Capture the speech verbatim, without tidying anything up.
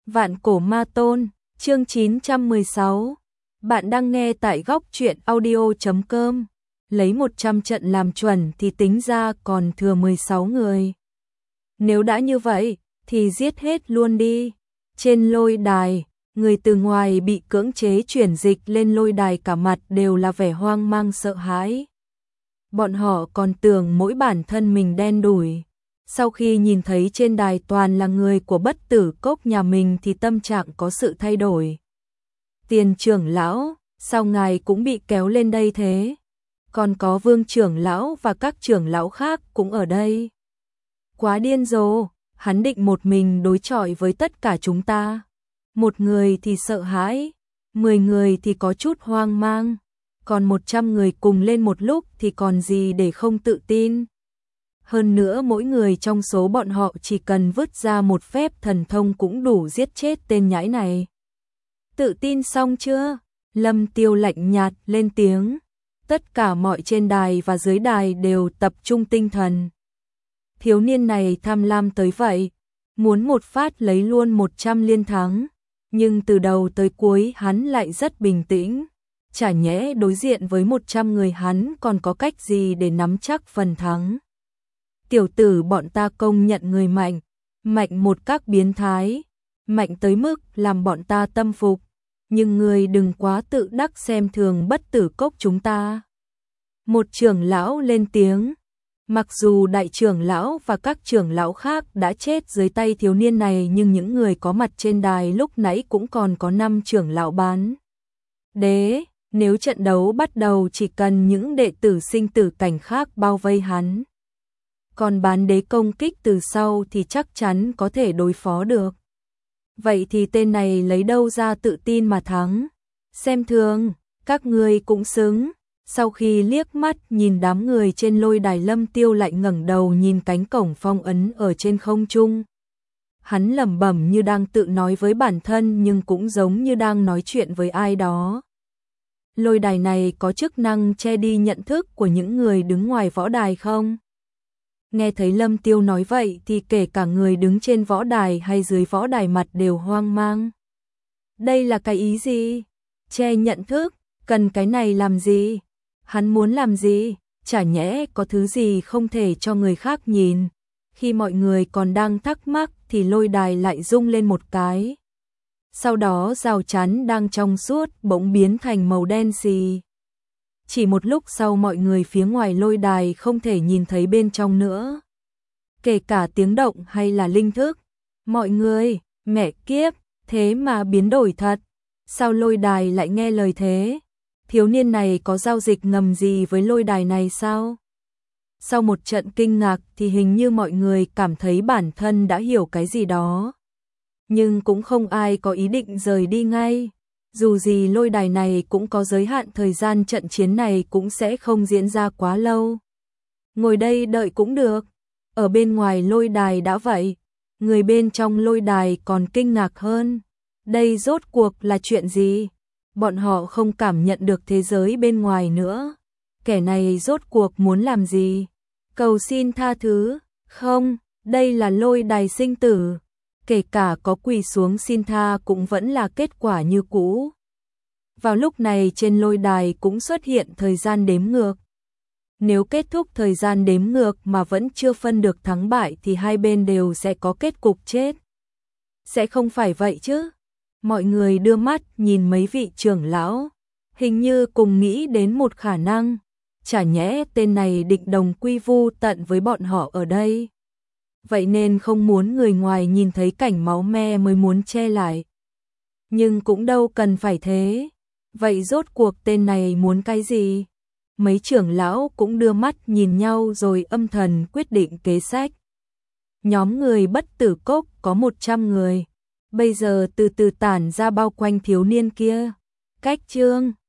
Vạn cổ ma tôn, chương chín trăm mười sáu. Bạn đang nghe tại góc truyện audio chấm com. Lấy một trăm trận làm chuẩn thì tính ra còn thừa mười sáu người. Nếu đã như vậy, thì giết hết luôn đi. Trên lôi đài, người từ ngoài bị cưỡng chế chuyển dịch lên lôi đài cả mặt đều là vẻ hoang mang sợ hãi. Bọn họ còn tưởng mỗi bản thân mình đen đủi. Sau khi nhìn thấy trên đài toàn là người của Bất Tử Cốc nhà mình thì tâm trạng có sự thay đổi. Tiền trưởng lão, sao ngài cũng bị kéo lên đây thế? Còn có Vương trưởng lão và các trưởng lão khác cũng ở đây. Quá điên rồ, hắn định một mình đối chọi với tất cả chúng ta. Một người thì sợ hãi, mười người thì có chút hoang mang, còn một trăm người cùng lên một lúc thì còn gì để không tự tin. Hơn nữa mỗi người trong số bọn họ chỉ cần vứt ra một phép thần thông cũng đủ giết chết tên nhãi này. Tự tin xong chưa? Lâm Tiêu lạnh nhạt lên tiếng. Tất cả mọi trên đài và dưới đài đều tập trung tinh thần. Thiếu niên này tham lam tới vậy, muốn một phát lấy luôn một trăm liên thắng, nhưng từ đầu tới cuối hắn lại rất bình tĩnh. Chả nhẽ đối diện với một trăm người hắn còn có cách gì để nắm chắc phần thắng. Tiểu tử bọn ta công nhận người mạnh, mạnh một các biến thái, mạnh tới mức làm bọn ta tâm phục, nhưng người đừng quá tự đắc xem thường Bất Tử Cốc chúng ta. Một trưởng lão lên tiếng, mặc dù đại trưởng lão và các trưởng lão khác đã chết dưới tay thiếu niên này nhưng những người có mặt trên đài lúc nãy cũng còn có năm trưởng lão bán đế, nếu trận đấu bắt đầu chỉ cần những đệ tử sinh tử cảnh khác bao vây hắn. Còn bán đế công kích từ sau thì chắc chắn có thể đối phó được. Vậy thì tên này lấy đâu ra tự tin mà thắng? Xem thường, các ngươi cũng xứng. Sau khi liếc mắt nhìn đám người trên lôi đài, Lâm Tiêu lại ngẩng đầu nhìn cánh cổng phong ấn ở trên không trung. Hắn lẩm bẩm như đang tự nói với bản thân nhưng cũng giống như đang nói chuyện với ai đó. Lôi đài này có chức năng che đi nhận thức của những người đứng ngoài võ đài không? Nghe thấy Lâm Tiêu nói vậy thì kể cả người đứng trên võ đài hay dưới võ đài mặt đều hoang mang. Đây là cái ý gì? Che nhận thức, cần cái này làm gì? Hắn muốn làm gì? Chả nhẽ có thứ gì không thể cho người khác nhìn? Khi mọi người còn đang thắc mắc thì lôi đài lại rung lên một cái. Sau đó rào chắn đang trong suốt bỗng biến thành màu đen xì. Chỉ một lúc sau mọi người phía ngoài lôi đài không thể nhìn thấy bên trong nữa. Kể cả tiếng động hay là linh thức. Mọi người, mẹ kiếp, thế mà biến đổi thật. Sao lôi đài lại nghe lời thế? Thiếu niên này có giao dịch ngầm gì với lôi đài này sao? Sau một trận kinh ngạc thì hình như mọi người cảm thấy bản thân đã hiểu cái gì đó. Nhưng cũng không ai có ý định rời đi ngay. Dù gì lôi đài này cũng có giới hạn, thời gian trận chiến này cũng sẽ không diễn ra quá lâu. Ngồi đây đợi cũng được. Ở bên ngoài lôi đài đã vậy, người bên trong lôi đài còn kinh ngạc hơn. Đây rốt cuộc là chuyện gì? Bọn họ không cảm nhận được thế giới bên ngoài nữa. Kẻ này rốt cuộc muốn làm gì? Cầu xin tha thứ? Không, đây là lôi đài sinh tử. Kể cả có quỳ xuống xin tha cũng vẫn là kết quả như cũ. Vào lúc này trên lôi đài cũng xuất hiện thời gian đếm ngược. Nếu kết thúc thời gian đếm ngược mà vẫn chưa phân được thắng bại thì hai bên đều sẽ có kết cục chết. Sẽ không phải vậy chứ? Mọi người đưa mắt nhìn mấy vị trưởng lão, hình như cùng nghĩ đến một khả năng. Chả nhẽ tên này định đồng quy vu tận với bọn họ ở đây? Vậy nên không muốn người ngoài nhìn thấy cảnh máu me mới muốn che lại. Nhưng cũng đâu cần phải thế. Vậy rốt cuộc tên này muốn cái gì? Mấy trưởng lão cũng đưa mắt nhìn nhau rồi âm thầm quyết định kế sách. Nhóm người Bất Tử Cốc có một trăm người. Bây giờ từ từ tản ra bao quanh thiếu niên kia. Cách chương